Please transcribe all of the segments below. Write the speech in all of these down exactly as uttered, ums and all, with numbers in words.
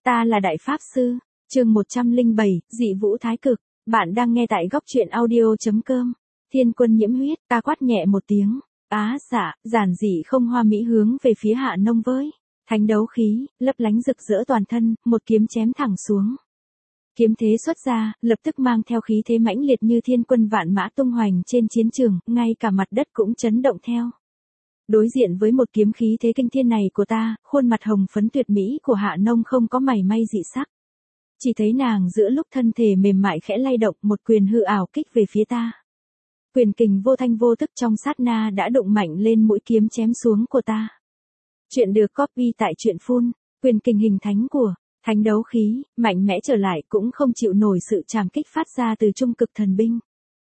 Ta là Đại Pháp Sư, chương một trăm lẻ bảy, dị vũ thái cực. Bạn đang nghe tại góc truyện audio.com. Thiên quân nhiễm huyết, ta quát nhẹ một tiếng. Á dạ, giản dị không hoa mỹ hướng về phía Hạ Nông với. Thánh đấu khí, lấp lánh rực rỡ toàn thân, một kiếm chém thẳng xuống. Kiếm thế xuất ra, lập tức mang theo khí thế mãnh liệt như thiên quân vạn mã tung hoành trên chiến trường, ngay cả mặt đất cũng chấn động theo. Đối diện với một kiếm khí thế kinh thiên này của ta, khuôn mặt hồng phấn tuyệt mỹ của Hạ Nông không có mảy may dị sắc. Chỉ thấy nàng giữa lúc thân thể mềm mại khẽ lay động, một quyền hư ảo kích về phía ta. Quyền kình vô thanh vô tức trong sát na đã đụng mạnh lên mũi kiếm chém xuống của ta. Chuyện được copy tại truyện phun, quyền kình hình thánh của thánh đấu khí, mạnh mẽ trở lại cũng không chịu nổi sự trảm kích phát ra từ trung cực thần binh.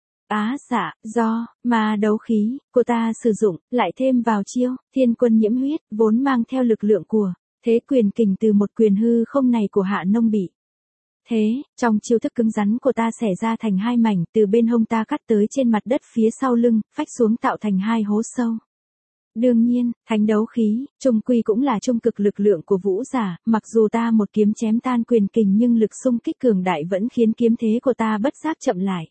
Á dạ, do mà đấu khí của ta sử dụng, lại thêm vào chiêu thiên quân nhiễm huyết, vốn mang theo lực lượng của thế quyền kình từ một quyền hư không này của Hạ Nông bị. Thế, trong chiêu thức cứng rắn của ta xẻ ra thành hai mảnh, từ bên hông ta cắt tới trên mặt đất phía sau lưng, phách xuống tạo thành hai hố sâu. Đương nhiên, thánh đấu khí, trung quy cũng là trung cực lực lượng của vũ giả, mặc dù ta một kiếm chém tan quyền kình nhưng lực xung kích cường đại vẫn khiến kiếm thế của ta bất giác chậm lại.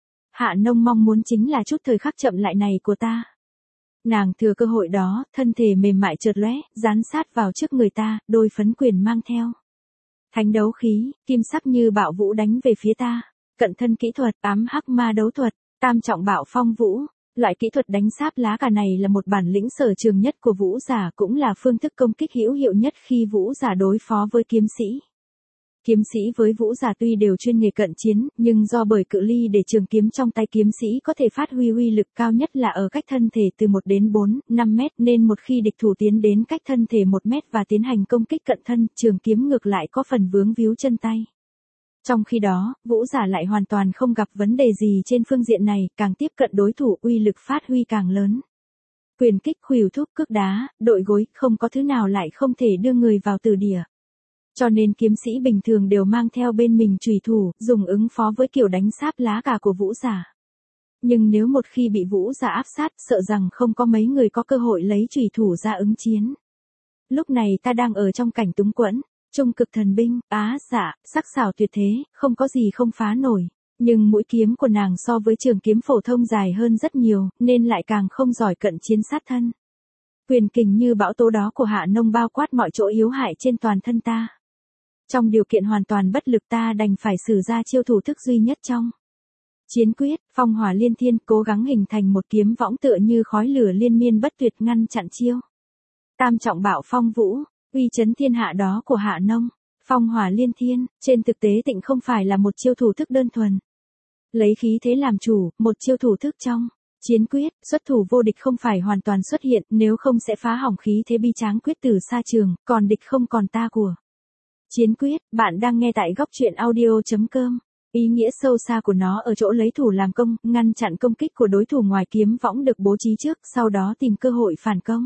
Hạ Nông mong muốn chính là chút thời khắc chậm lại này của ta. Nàng thừa cơ hội đó, thân thể mềm mại chợt lóe, dán sát vào trước người ta, đôi phấn quyền mang theo. Thánh đấu khí, kim sắc như bạo vũ đánh về phía ta. Cận thân kỹ thuật, ám hắc ma đấu thuật, tam trọng bạo phong vũ. Loại kỹ thuật đánh sáp lá cà này là một bản lĩnh sở trường nhất của vũ giả, cũng là phương thức công kích hữu hiệu nhất khi vũ giả đối phó với kiếm sĩ. Kiếm sĩ với vũ giả tuy đều chuyên nghề cận chiến, nhưng do bởi cự ly để trường kiếm trong tay kiếm sĩ có thể phát huy uy lực cao nhất là ở cách thân thể từ một đến bốn, năm mét, nên một khi địch thủ tiến đến cách thân thể một mét và tiến hành công kích cận thân, trường kiếm ngược lại có phần vướng víu chân tay. Trong khi đó, vũ giả lại hoàn toàn không gặp vấn đề gì trên phương diện này, càng tiếp cận đối thủ uy lực phát huy càng lớn. Quyền kích, khuỷu thúc, cước đá, đội gối, không có thứ nào lại không thể đưa người vào tử địa. Cho nên kiếm sĩ bình thường đều mang theo bên mình chùy thủ, dùng ứng phó với kiểu đánh sáp lá cà của vũ giả. Nhưng nếu một khi bị vũ giả áp sát, sợ rằng không có mấy người có cơ hội lấy chùy thủ ra ứng chiến. Lúc này ta đang ở trong cảnh túng quẫn, trung cực thần binh, á dạ, sắc sảo tuyệt thế, không có gì không phá nổi. Nhưng mũi kiếm của nàng so với trường kiếm phổ thông dài hơn rất nhiều, nên lại càng không giỏi cận chiến sát thân. Quyền kình như bão tố đó của Hạ Nông bao quát mọi chỗ yếu hại trên toàn thân ta. Trong điều kiện hoàn toàn bất lực ta đành phải sử ra chiêu thủ thức duy nhất trong chiến quyết, phong hỏa liên thiên, cố gắng hình thành một kiếm võng tựa như khói lửa liên miên bất tuyệt ngăn chặn chiêu tam trọng bạo phong vũ, uy chấn thiên hạ đó của Hạ Nông. Phong hỏa liên thiên, trên thực tế tịnh không phải là một chiêu thủ thức đơn thuần. Lấy khí thế làm chủ, một chiêu thủ thức trong chiến quyết, xuất thủ vô địch không phải hoàn toàn xuất hiện, nếu không sẽ phá hỏng khí thế bi tráng quyết từ xa trường, còn địch không còn ta của chiến quyết. Bạn đang nghe tại góc truyện audio.com. Ý nghĩa sâu xa của nó ở chỗ lấy thủ làm công, ngăn chặn công kích của đối thủ ngoài kiếm võng được bố trí trước, sau đó tìm cơ hội phản công.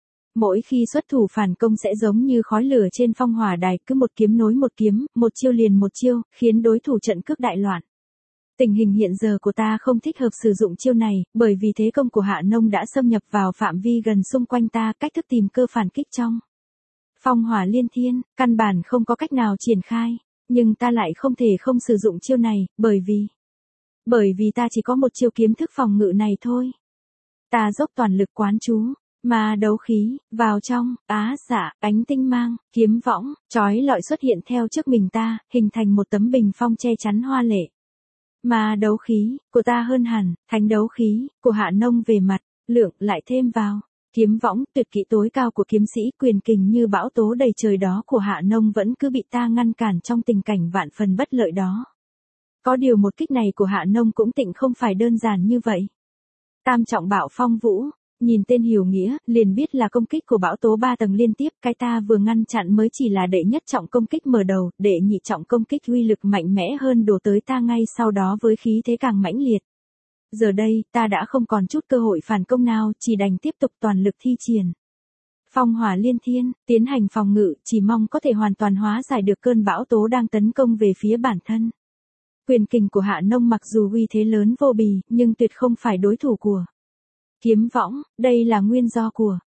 Mỗi khi xuất thủ phản công sẽ giống như khói lửa trên phong hỏa đài, cứ một kiếm nối một kiếm, một chiêu liền một chiêu, khiến đối thủ trận cước đại loạn. Tình hình hiện giờ của ta không thích hợp sử dụng chiêu này, bởi vì thế công của Hạ Nông đã xâm nhập vào phạm vi gần xung quanh ta, cách thức tìm cơ phản kích trong phong hỏa liên thiên, căn bản không có cách nào triển khai, nhưng ta lại không thể không sử dụng chiêu này, bởi vì... Bởi vì ta chỉ có một chiêu kiếm thức phòng ngự này thôi. Ta dốc toàn lực quán chú, mà đấu khí, vào trong, á dạ, ánh tinh mang, kiếm võng, chói lọi xuất hiện theo trước mình ta, hình thành một tấm bình phong che chắn hoa lệ. Mà đấu khí, của ta hơn hẳn, thánh đấu khí, của Hạ Nông về mặt, lượng lại thêm vào. Kiếm võng, tuyệt kỹ tối cao của kiếm sĩ, quyền kình như bão tố đầy trời đó của Hạ Nông vẫn cứ bị ta ngăn cản trong tình cảnh vạn phần bất lợi đó. Có điều một kích này của Hạ Nông cũng tịnh không phải đơn giản như vậy. Tam trọng bạo phong vũ, nhìn tên hiểu nghĩa, liền biết là công kích của bão tố ba tầng liên tiếp, cái ta vừa ngăn chặn mới chỉ là đệ nhất trọng công kích mở đầu, đệ nhị trọng công kích uy lực mạnh mẽ hơn đổ tới ta ngay sau đó với khí thế càng mãnh liệt. Giờ đây, ta đã không còn chút cơ hội phản công nào, chỉ đành tiếp tục toàn lực thi triển phong hỏa liên thiên, tiến hành phòng ngự, chỉ mong có thể hoàn toàn hóa giải được cơn bão tố đang tấn công về phía bản thân. Quyền kình của Hạ Nông mặc dù uy thế lớn vô bì, nhưng tuyệt không phải đối thủ của kiếm võng, đây là nguyên do của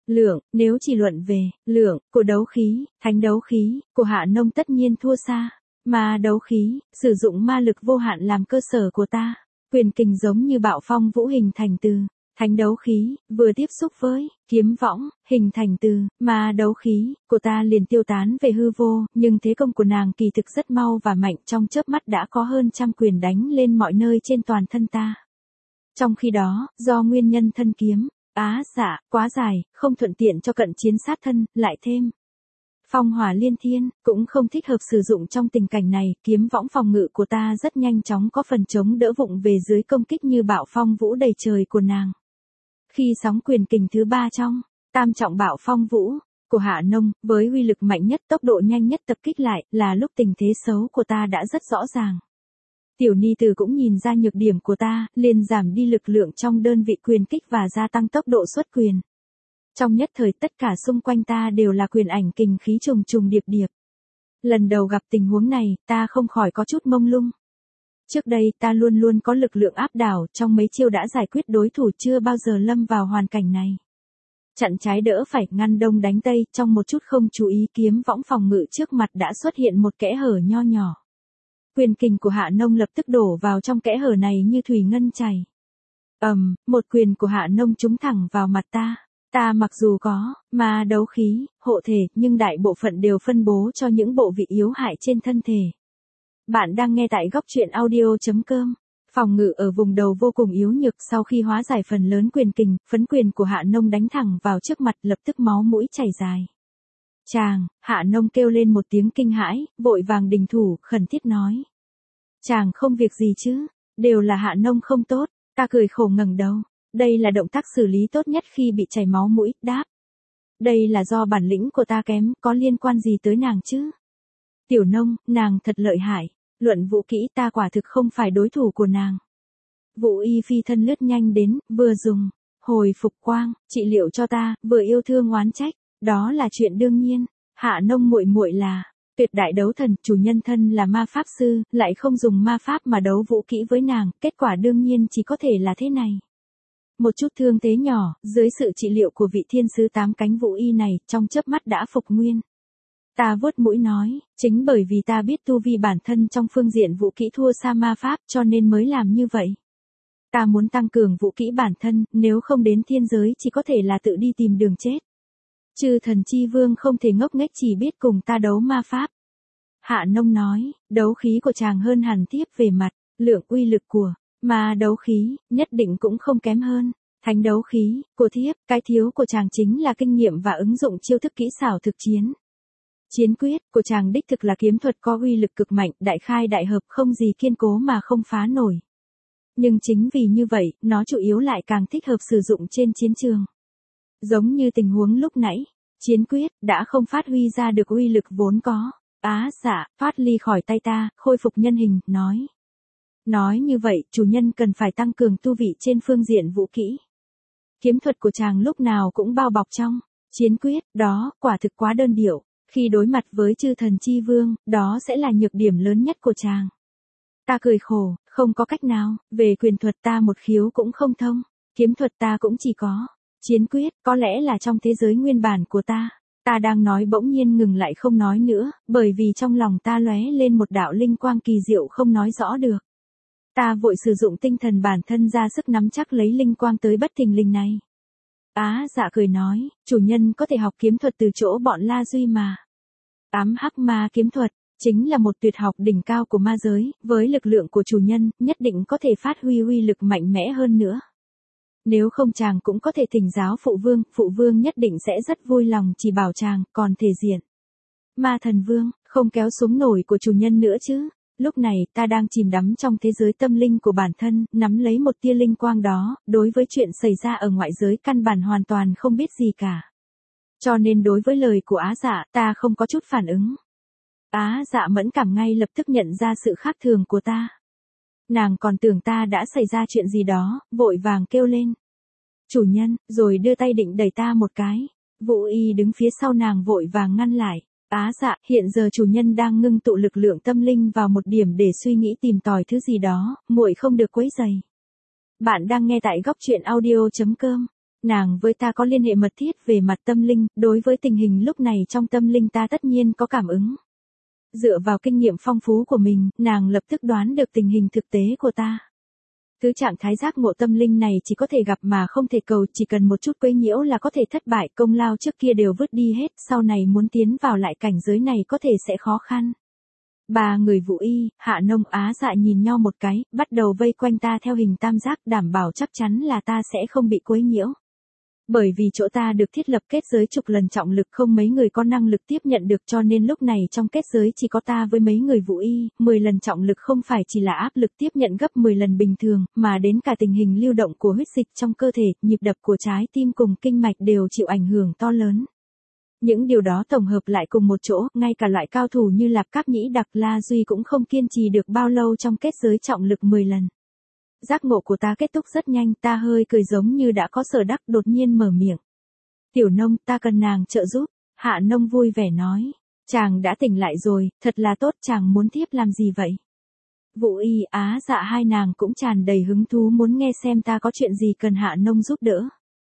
Lượng, nếu chỉ luận về lượng của đấu khí, thánh đấu khí của Hạ Nông tất nhiên thua xa. Mà đấu khí, sử dụng ma lực vô hạn làm cơ sở của ta. Quyền kình giống như bạo phong vũ hình thành từ thánh đấu khí, vừa tiếp xúc với kiếm võng, hình thành từ ma đấu khí của ta liền tiêu tán về hư vô, nhưng thế công của nàng kỳ thực rất mau và mạnh, trong chớp mắt đã có hơn trăm quyền đánh lên mọi nơi trên toàn thân ta. Trong khi đó, do nguyên nhân thân kiếm, á dạ, quá dài, không thuận tiện cho cận chiến sát thân, lại thêm phong hỏa liên thiên, cũng không thích hợp sử dụng trong tình cảnh này, kiếm võng phòng ngự của ta rất nhanh chóng có phần chống đỡ vụng về dưới công kích như bạo phong vũ đầy trời của nàng. Khi sóng quyền kình thứ ba trong tam trọng bạo phong vũ của Hạ Nông, với uy lực mạnh nhất, tốc độ nhanh nhất tập kích lại, là lúc tình thế xấu của ta đã rất rõ ràng. Tiểu ni tử cũng nhìn ra nhược điểm của ta, liền giảm đi lực lượng trong đơn vị quyền kích và gia tăng tốc độ xuất quyền. Trong nhất thời tất cả xung quanh ta đều là quyền ảnh kình khí trùng trùng điệp điệp. Lần đầu gặp tình huống này, ta không khỏi có chút mông lung. Trước đây ta luôn luôn có lực lượng áp đảo, trong mấy chiêu đã giải quyết đối thủ, chưa bao giờ lâm vào hoàn cảnh này. Chặn trái đỡ phải, ngăn đông đánh tây, trong một chút không chú ý kiếm võng phòng ngự trước mặt đã xuất hiện một kẽ hở nho nhỏ. Quyền kình của Hạ Nông lập tức đổ vào trong kẽ hở này như thủy ngân chảy. Ầm, um, một quyền của Hạ Nông trúng thẳng vào mặt ta. Ta mặc dù có ma đấu khí, hộ thể, nhưng đại bộ phận đều phân bố cho những bộ vị yếu hại trên thân thể. Bạn đang nghe tại góc truyện audio chấm com. Phòng ngự ở vùng đầu vô cùng yếu nhược, sau khi hóa giải phần lớn quyền kình, phấn quyền của Hạ Nông đánh thẳng vào trước mặt, lập tức máu mũi chảy dài. Chàng, Hạ Nông kêu lên một tiếng kinh hãi, vội vàng đình thủ, khẩn thiết nói. Chàng không việc gì chứ, đều là Hạ Nông không tốt. Ta cười khổ ngẩng đầu. Đây là động tác xử lý tốt nhất khi bị chảy máu mũi, đáp. Đây là do bản lĩnh của ta kém, có liên quan gì tới nàng chứ? Tiểu Nông, nàng thật lợi hại, luận vũ kỹ ta quả thực không phải đối thủ của nàng. Vũ Y phi thân lướt nhanh đến, vừa dùng hồi phục quang trị liệu cho ta, vừa yêu thương oán trách, đó là chuyện đương nhiên. Hạ Nông muội muội là tuyệt đại đấu thần, chủ nhân thân là ma pháp sư, lại không dùng ma pháp mà đấu vũ kỹ với nàng, kết quả đương nhiên chỉ có thể là thế này. Một chút thương thế nhỏ, dưới sự trị liệu của vị thiên sứ tám cánh Vũ Y này, trong chớp mắt đã phục nguyên. Ta vuốt mũi nói, chính bởi vì ta biết tu vi bản thân trong phương diện vũ kỹ thua xa ma pháp, cho nên mới làm như vậy. Ta muốn tăng cường vũ kỹ bản thân, nếu không đến thiên giới chỉ có thể là tự đi tìm đường chết. Chư thần chi vương không thể ngốc nghếch chỉ biết cùng ta đấu ma pháp. Hạ Nông nói, đấu khí của chàng hơn hẳn thiếp về mặt lượng uy lực của mà đấu khí, nhất định cũng không kém hơn thánh đấu khí của thiếp, cái thiếu của chàng chính là kinh nghiệm và ứng dụng chiêu thức kỹ xảo thực chiến. Chiến quyết của chàng đích thực là kiếm thuật có uy lực cực mạnh, đại khai đại hợp, không gì kiên cố mà không phá nổi. Nhưng chính vì như vậy, nó chủ yếu lại càng thích hợp sử dụng trên chiến trường. Giống như tình huống lúc nãy, chiến quyết đã không phát huy ra được uy lực vốn có. Á dạ, thoát ly khỏi tay ta, khôi phục nhân hình, nói. Nói như vậy, chủ nhân cần phải tăng cường tu vị trên phương diện vũ kỹ. Kiếm thuật của chàng lúc nào cũng bao bọc trong chiến quyết, đó, quả thực quá đơn điệu. Khi đối mặt với chư thần chi vương, đó sẽ là nhược điểm lớn nhất của chàng. Ta cười khổ, không có cách nào, về quyền thuật ta một khiếu cũng không thông, kiếm thuật ta cũng chỉ có chiến quyết, có lẽ là trong thế giới nguyên bản của ta. Ta đang nói bỗng nhiên ngừng lại không nói nữa, bởi vì trong lòng ta lóe lên một đạo linh quang kỳ diệu không nói rõ được. Ta vội sử dụng tinh thần bản thân ra sức nắm chắc lấy linh quang tới bất thình lình này. Á dạ cười nói, chủ nhân có thể học kiếm thuật từ chỗ bọn La Duy mà. Ám hắc ma kiếm thuật, chính là một tuyệt học đỉnh cao của ma giới, với lực lượng của chủ nhân, nhất định có thể phát huy uy lực mạnh mẽ hơn nữa. Nếu không chàng cũng có thể thỉnh giáo phụ vương, phụ vương nhất định sẽ rất vui lòng chỉ bảo chàng, còn thể diện. Ma thần vương, không kéo xuống nổi của chủ nhân nữa chứ. Lúc này ta đang chìm đắm trong thế giới tâm linh của bản thân, nắm lấy một tia linh quang đó, đối với chuyện xảy ra ở ngoại giới căn bản hoàn toàn không biết gì cả. Cho nên đối với lời của Á Dạ, ta không có chút phản ứng. Á Dạ mẫn cảm ngay lập tức nhận ra sự khác thường của ta. Nàng còn tưởng ta đã xảy ra chuyện gì đó, vội vàng kêu lên. Chủ nhân, rồi đưa tay định đẩy ta một cái. Vũ Y đứng phía sau nàng vội vàng ngăn lại. Á Dạ, hiện giờ chủ nhân đang ngưng tụ lực lượng tâm linh vào một điểm để suy nghĩ tìm tòi thứ gì đó, muội không được quấy rầy. Bạn đang nghe tại góc truyện audio chấm com. Nàng với ta có liên hệ mật thiết về mặt tâm linh, đối với tình hình lúc này trong tâm linh ta tất nhiên có cảm ứng. Dựa vào kinh nghiệm phong phú của mình, nàng lập tức đoán được tình hình thực tế của ta. Thứ trạng thái giác ngộ tâm linh này chỉ có thể gặp mà không thể cầu, chỉ cần một chút quấy nhiễu là có thể thất bại, công lao trước kia đều vứt đi hết, sau này muốn tiến vào lại cảnh giới này có thể sẽ khó khăn. Ba người Vũ Y, Hạ Nông, Á Dạ nhìn nhau một cái, bắt đầu vây quanh ta theo hình tam giác, đảm bảo chắc chắn là ta sẽ không bị quấy nhiễu. Bởi vì chỗ ta được thiết lập kết giới chục lần trọng lực không mấy người có năng lực tiếp nhận được, cho nên lúc này trong kết giới chỉ có ta với mấy người Vũ Y, mười lần trọng lực không phải chỉ là áp lực tiếp nhận gấp mười lần bình thường, mà đến cả tình hình lưu động của huyết dịch trong cơ thể, nhịp đập của trái tim cùng kinh mạch đều chịu ảnh hưởng to lớn. Những điều đó tổng hợp lại cùng một chỗ, ngay cả loại cao thủ như Lạp Cáp Nhĩ Đặc La Duy cũng không kiên trì được bao lâu trong kết giới trọng lực mười lần. Giác ngộ của ta kết thúc rất nhanh, ta hơi cười giống như đã có sở đắc, đột nhiên mở miệng. Tiểu Nông, ta cần nàng trợ giúp. Hạ Nông vui vẻ nói. Chàng đã tỉnh lại rồi, thật là tốt, chàng muốn tiếp làm gì vậy? Vũ Y, Á Dạ hai nàng cũng tràn đầy hứng thú muốn nghe xem ta có chuyện gì cần Hạ Nông giúp đỡ.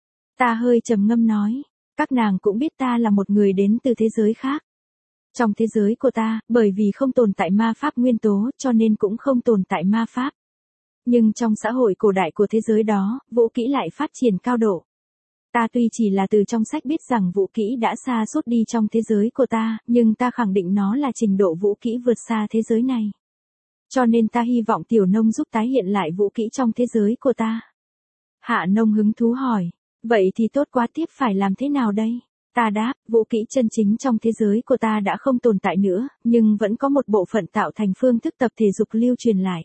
Ta hơi trầm ngâm nói. Các nàng cũng biết ta là một người đến từ thế giới khác. Trong thế giới của ta, bởi vì không tồn tại ma pháp nguyên tố, cho nên cũng không tồn tại ma pháp. Nhưng trong xã hội cổ đại của thế giới đó, vũ kỹ lại phát triển cao độ. Ta tuy chỉ là từ trong sách biết rằng vũ kỹ đã xa suốt đi trong thế giới của ta, nhưng ta khẳng định nó là trình độ vũ kỹ vượt xa thế giới này. Cho nên ta hy vọng Tiểu Nông giúp tái hiện lại vũ kỹ trong thế giới của ta. Hạ Nông hứng thú hỏi, vậy thì tốt quá, tiếp phải làm thế nào đây? Ta đáp, vũ kỹ chân chính trong thế giới của ta đã không tồn tại nữa, nhưng vẫn có một bộ phận tạo thành phương thức tập thể dục lưu truyền lại.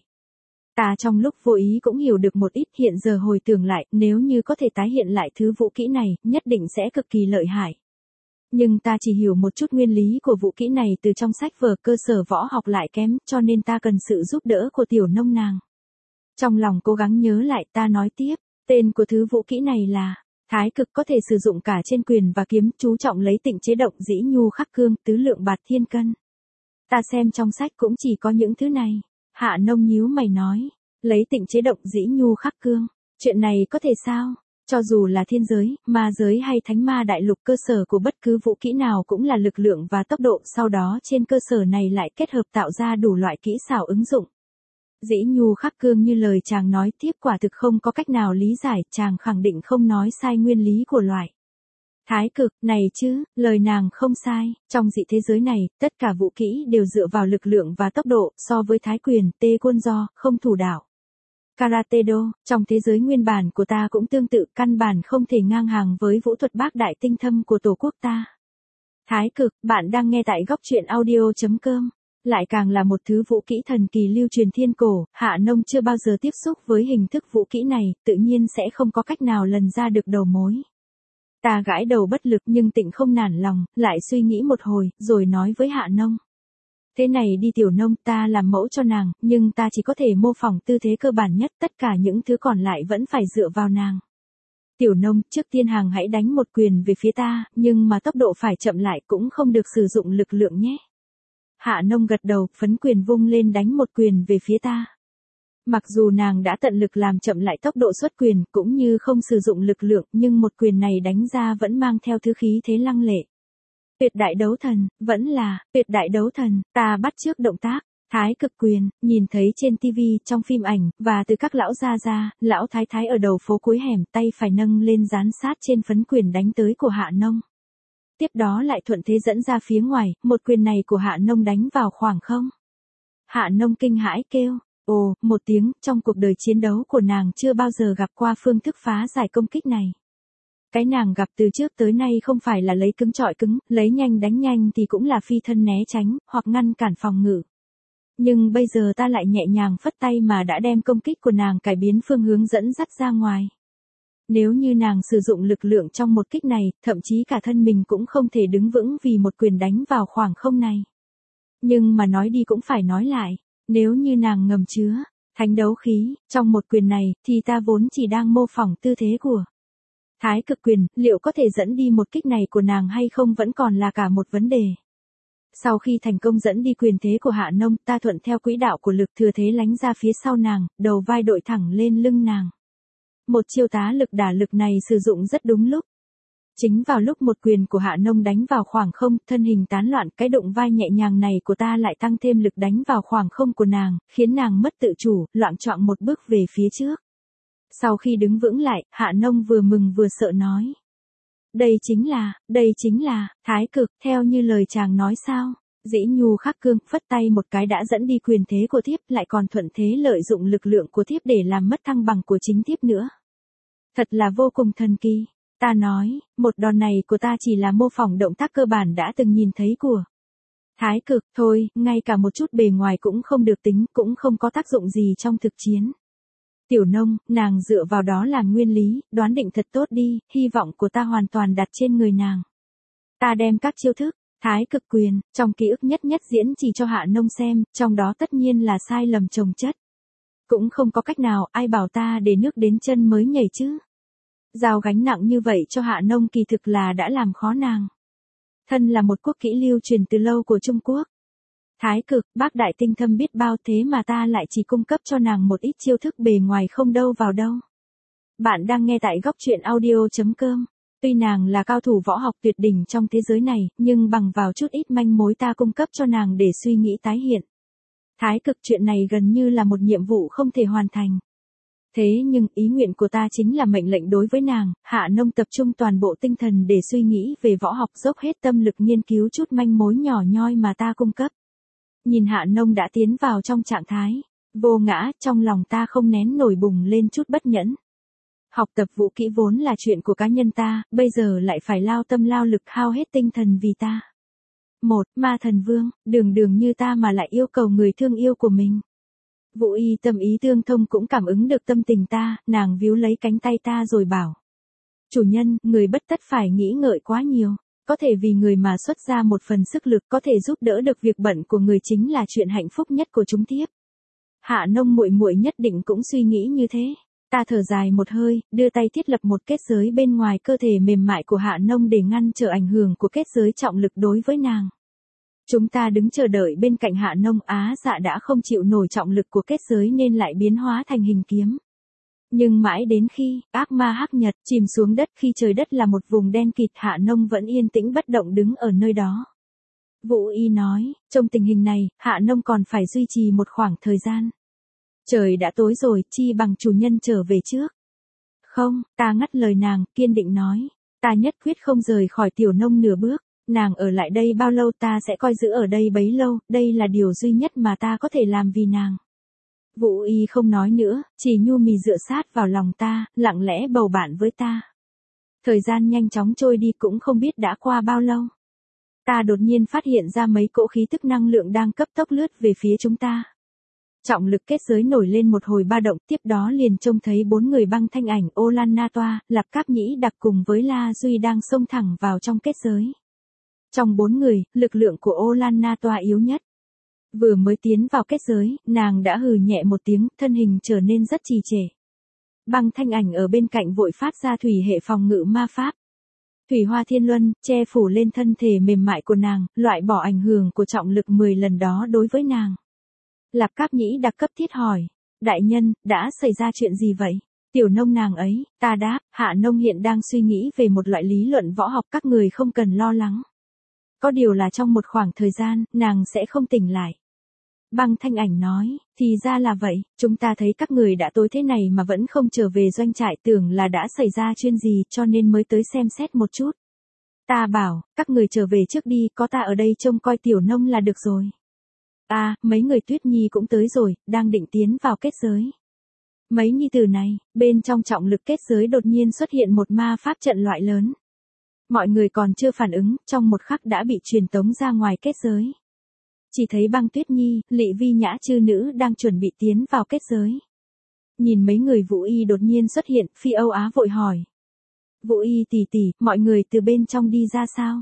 Ta trong lúc vô ý cũng hiểu được một ít, hiện giờ hồi tưởng lại, nếu như có thể tái hiện lại thứ vũ kỹ này, nhất định sẽ cực kỳ lợi hại. Nhưng ta chỉ hiểu một chút nguyên lý của vũ kỹ này từ trong sách vở, cơ sở võ học lại kém, cho nên ta cần sự giúp đỡ của Tiểu Nông nàng. Trong lòng cố gắng nhớ lại, ta nói tiếp, tên của thứ vũ kỹ này là Thái Cực, có thể sử dụng cả trên quyền và kiếm, chú trọng lấy tịnh chế động, dĩ nhu khắc cương, tứ lượng bạt thiên cân. Ta xem trong sách cũng chỉ có những thứ này. Hạ Nông nhíu mày nói, lấy tịnh chế động, dĩ nhu khắc cương, chuyện này có thể sao? Cho dù là thiên giới, ma giới hay thánh ma đại lục, cơ sở của bất cứ vũ kỹ nào cũng là lực lượng và tốc độ, sau đó trên cơ sở này lại kết hợp tạo ra đủ loại kỹ xảo ứng dụng. Dĩ nhu khắc cương như lời chàng nói tiếp quả thực không có cách nào lý giải, chàng khẳng định không nói sai nguyên lý của loại Thái Cực này chứ, lời nàng không sai, trong dị thế giới này, tất cả vũ kỹ đều dựa vào lực lượng và tốc độ, so với Thái Quyền, Tê Quân Do, không thủ đạo. Karate Do, trong thế giới nguyên bản của ta cũng tương tự, căn bản không thể ngang hàng với vũ thuật bác đại tinh thâm của tổ quốc ta. Thái Cực, bạn đang nghe tại góc truyện audio chấm com. Lại càng là một thứ vũ kỹ thần kỳ lưu truyền thiên cổ, Hạ Nông chưa bao giờ tiếp xúc với hình thức vũ kỹ này, tự nhiên sẽ không có cách nào lần ra được đầu mối. Ta gãi đầu bất lực nhưng Tịnh không nản lòng, lại suy nghĩ một hồi, rồi nói với Hạ Nông. Thế này đi Tiểu Nông, ta làm mẫu cho nàng, nhưng ta chỉ có thể mô phỏng tư thế cơ bản nhất, tất cả những thứ còn lại vẫn phải dựa vào nàng. Tiểu Nông, trước tiên hàng hãy đánh một quyền về phía ta, nhưng mà tốc độ phải chậm lại, cũng không được sử dụng lực lượng nhé. Hạ Nông gật đầu, phấn quyền vung lên đánh một quyền về phía ta. Mặc dù nàng đã tận lực làm chậm lại tốc độ xuất quyền, cũng như không sử dụng lực lượng, nhưng một quyền này đánh ra vẫn mang theo thứ khí thế lăng lệ. Tuyệt đại đấu thần, vẫn là, tuyệt đại đấu thần, ta bắt chước động tác, Thái Cực quyền, nhìn thấy trên tivi, trong phim ảnh, và từ các lão gia gia, lão thái thái ở đầu phố cuối hẻm, tay phải nâng lên dán sát trên phấn quyền đánh tới của Hạ Nông. Tiếp đó lại thuận thế dẫn ra phía ngoài, một quyền này của Hạ Nông đánh vào khoảng không. Hạ Nông kinh hãi kêu, ồ, một tiếng, trong cuộc đời chiến đấu của nàng chưa bao giờ gặp qua phương thức phá giải công kích này. Cái nàng gặp từ trước tới nay không phải là lấy cứng chọi cứng, lấy nhanh đánh nhanh thì cũng là phi thân né tránh, hoặc ngăn cản phòng ngự. Nhưng bây giờ ta lại nhẹ nhàng phất tay mà đã đem công kích của nàng cải biến phương hướng dẫn dắt ra ngoài. Nếu như nàng sử dụng lực lượng trong một kích này, thậm chí cả thân mình cũng không thể đứng vững vì một quyền đánh vào khoảng không này. Nhưng mà nói đi cũng phải nói lại, nếu như nàng ngầm chứa thánh đấu khí trong một quyền này, thì ta vốn chỉ đang mô phỏng tư thế của Thái Cực quyền, liệu có thể dẫn đi một kích này của nàng hay không vẫn còn là cả một vấn đề. Sau khi thành công dẫn đi quyền thế của Hạ Nông, ta thuận theo quỹ đạo của lực thừa thế lánh ra phía sau nàng, đầu vai đội thẳng lên lưng nàng. Một chiêu tá lực đả lực này sử dụng rất đúng lúc. Chính vào lúc một quyền của Hạ Nông đánh vào khoảng không, thân hình tán loạn, cái đụng vai nhẹ nhàng này của ta lại tăng thêm lực đánh vào khoảng không của nàng, khiến nàng mất tự chủ, loạng choạng một bước về phía trước. Sau khi đứng vững lại, Hạ Nông vừa mừng vừa sợ nói. Đây chính là, đây chính là, thái cực, theo như lời chàng nói sao? Dĩ nhu khắc cương, phất tay một cái đã dẫn đi quyền thế của thiếp, lại còn thuận thế lợi dụng lực lượng của thiếp để làm mất thăng bằng của chính thiếp nữa. Thật là vô cùng thần kỳ. Ta nói, một đòn này của ta chỉ là mô phỏng động tác cơ bản đã từng nhìn thấy của thái cực thôi, ngay cả một chút bề ngoài cũng không được tính, cũng không có tác dụng gì trong thực chiến. Tiểu Nông, nàng dựa vào đó làm nguyên lý, đoán định thật tốt đi, hy vọng của ta hoàn toàn đặt trên người nàng. Ta đem các chiêu thức, thái cực quyền, trong ký ức nhất nhất diễn chỉ cho Hạ Nông xem, trong đó tất nhiên là sai lầm chồng chất. Cũng không có cách nào, ai bảo ta để nước đến chân mới nhảy chứ. Giao gánh nặng như vậy cho Hạ Nông kỳ thực là đã làm khó nàng. Thân là một quốc kỹ lưu truyền từ lâu của Trung Quốc. Thái cực, bác đại tinh thâm biết bao, thế mà ta lại chỉ cung cấp cho nàng một ít chiêu thức bề ngoài không đâu vào đâu. Bạn đang nghe tại góc truyện audio chấm com. Tuy nàng là cao thủ võ học tuyệt đỉnh trong thế giới này, nhưng bằng vào chút ít manh mối ta cung cấp cho nàng để suy nghĩ tái hiện. Thái cực chuyện này gần như là một nhiệm vụ không thể hoàn thành. Thế nhưng ý nguyện của ta chính là mệnh lệnh đối với nàng. Hạ Nông tập trung toàn bộ tinh thần để suy nghĩ về võ học, dốc hết tâm lực nghiên cứu chút manh mối nhỏ nhoi mà ta cung cấp. Nhìn Hạ Nông đã tiến vào trong trạng thái vô ngã, trong lòng ta không nén nổi bùng lên chút bất nhẫn. Học tập vũ kỹ vốn là chuyện của cá nhân ta, bây giờ lại phải lao tâm lao lực hao hết tinh thần vì ta. Một, Ma Thần Vương, đường đường như ta mà lại yêu cầu người thương yêu của mình. Vũ Y tâm ý tương thông cũng cảm ứng được tâm tình ta, nàng víu lấy cánh tay ta rồi bảo. Chủ nhân, người bất tất phải nghĩ ngợi quá nhiều. Có thể vì người mà xuất ra một phần sức lực, có thể giúp đỡ được việc bận của người chính là chuyện hạnh phúc nhất của chúng thiếp. Hạ Nông muội muội nhất định cũng suy nghĩ như thế. Ta thở dài một hơi, đưa tay thiết lập một kết giới bên ngoài cơ thể mềm mại của Hạ Nông để ngăn trở ảnh hưởng của kết giới trọng lực đối với nàng. Chúng ta đứng chờ đợi bên cạnh Hạ Nông. Á Dạ đã không chịu nổi trọng lực của kết giới nên lại biến hóa thành hình kiếm. Nhưng mãi đến khi ác ma hắc nhật chìm xuống đất, khi trời đất là một vùng đen kịt, Hạ Nông vẫn yên tĩnh bất động đứng ở nơi đó. Vũ Y nói, trong tình hình này, Hạ Nông còn phải duy trì một khoảng thời gian. Trời đã tối rồi, chi bằng chủ nhân trở về trước. Không, ta ngắt lời nàng, kiên định nói, ta nhất quyết không rời khỏi Tiểu Nông nửa bước. Nàng ở lại đây bao lâu ta sẽ coi giữ ở đây bấy lâu, đây là điều duy nhất mà ta có thể làm vì nàng. Vũ Y không nói nữa, chỉ nhu mì dựa sát vào lòng ta, lặng lẽ bầu bạn với ta. Thời gian nhanh chóng trôi đi cũng không biết đã qua bao lâu. Ta đột nhiên phát hiện ra mấy cỗ khí tức năng lượng đang cấp tốc lướt về phía chúng ta. Trọng lực kết giới nổi lên một hồi ba động, tiếp đó liền trông thấy bốn người băng thanh ảnh Ô Lan Na Toa, Lạp Cáp Nhĩ Đặc cùng với La Duy đang xông thẳng vào trong kết giới. Trong bốn người, lực lượng của Ô Lan Na Toa yếu nhất. Vừa mới tiến vào kết giới, nàng đã hừ nhẹ một tiếng, thân hình trở nên rất trì trệ. Băng thanh ảnh ở bên cạnh vội phát ra thủy hệ phòng ngự ma pháp. Thủy Hoa Thiên Luân, che phủ lên thân thể mềm mại của nàng, loại bỏ ảnh hưởng của trọng lực mười lần đó đối với nàng. Lạp Cáp Nhĩ Đặc cấp thiết hỏi, đại nhân, đã xảy ra chuyện gì vậy? Tiểu Nông nàng ấy, ta đáp, Hạ Nông hiện đang suy nghĩ về một loại lý luận võ học, các người không cần lo lắng. Có điều là trong một khoảng thời gian, nàng sẽ không tỉnh lại. Băng thanh ảnh nói, thì ra là vậy, chúng ta thấy các người đã tối thế này mà vẫn không trở về doanh trại, tưởng là đã xảy ra chuyện gì cho nên mới tới xem xét một chút. Ta bảo, các người trở về trước đi, có ta ở đây trông coi Tiểu Nông là được rồi. À, mấy người Tuyết Nhi cũng tới rồi, đang định tiến vào kết giới. Mấy nhi tử này, bên trong trọng lực kết giới đột nhiên xuất hiện một ma pháp trận loại lớn. Mọi người còn chưa phản ứng, trong một khắc đã bị truyền tống ra ngoài kết giới. Chỉ thấy Băng Tuyết Nhi, Lị Vi Nhã chư nữ đang chuẩn bị tiến vào kết giới. Nhìn mấy người Vũ Y đột nhiên xuất hiện, Phi Âu Á vội hỏi. Vũ Y tỷ tỷ, mọi người từ bên trong đi ra sao?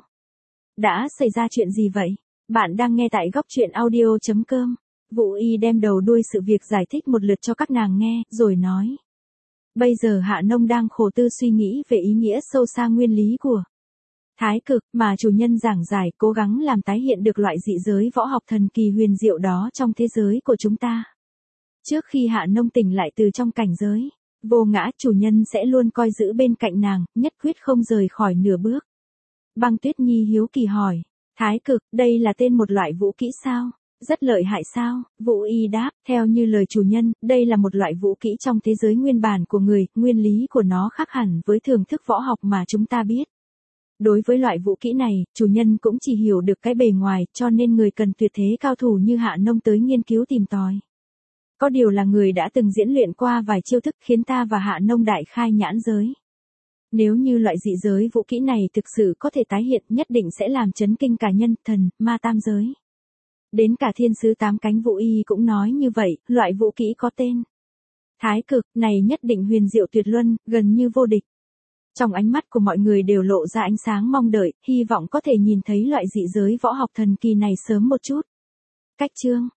Đã xảy ra chuyện gì vậy? Bạn đang nghe tại góc truyện audio chấm com. Vũ Y đem đầu đuôi sự việc giải thích một lượt cho các nàng nghe, rồi nói. Bây giờ Hạ Nông đang khổ tư suy nghĩ về ý nghĩa sâu xa nguyên lý của thái cực mà chủ nhân giảng giải, cố gắng làm tái hiện được loại dị giới võ học thần kỳ huyền diệu đó trong thế giới của chúng ta. Trước khi Hạ Nông tỉnh lại từ trong cảnh giới Vô ngã chủ nhân sẽ luôn coi giữ bên cạnh nàng, nhất quyết không rời khỏi nửa bước. Băng Tuyết Nhi hiếu kỳ hỏi. Thái cực, đây là tên một loại vũ kỹ sao? Rất lợi hại sao? Vũ Y đáp, theo như lời chủ nhân, đây là một loại vũ kỹ trong thế giới nguyên bản của người, nguyên lý của nó khác hẳn với thưởng thức võ học mà chúng ta biết. Đối với loại vũ kỹ này, chủ nhân cũng chỉ hiểu được cái bề ngoài, cho nên người cần tuyệt thế cao thủ như Hạ Nông tới nghiên cứu tìm tòi. Có điều là người đã từng diễn luyện qua vài chiêu thức khiến ta và Hạ Nông đại khai nhãn giới. Nếu như loại dị giới vũ kỹ này thực sự có thể tái hiện, nhất định sẽ làm chấn kinh cả nhân, thần, ma tam giới. Đến cả thiên sứ tám cánh Vũ Y cũng nói như vậy, loại vũ kỹ có tên Thái cực này nhất định huyền diệu tuyệt luân, gần như vô địch. Trong ánh mắt của mọi người đều lộ ra ánh sáng mong đợi, hy vọng có thể nhìn thấy loại dị giới võ học thần kỳ này sớm một chút. Cách chương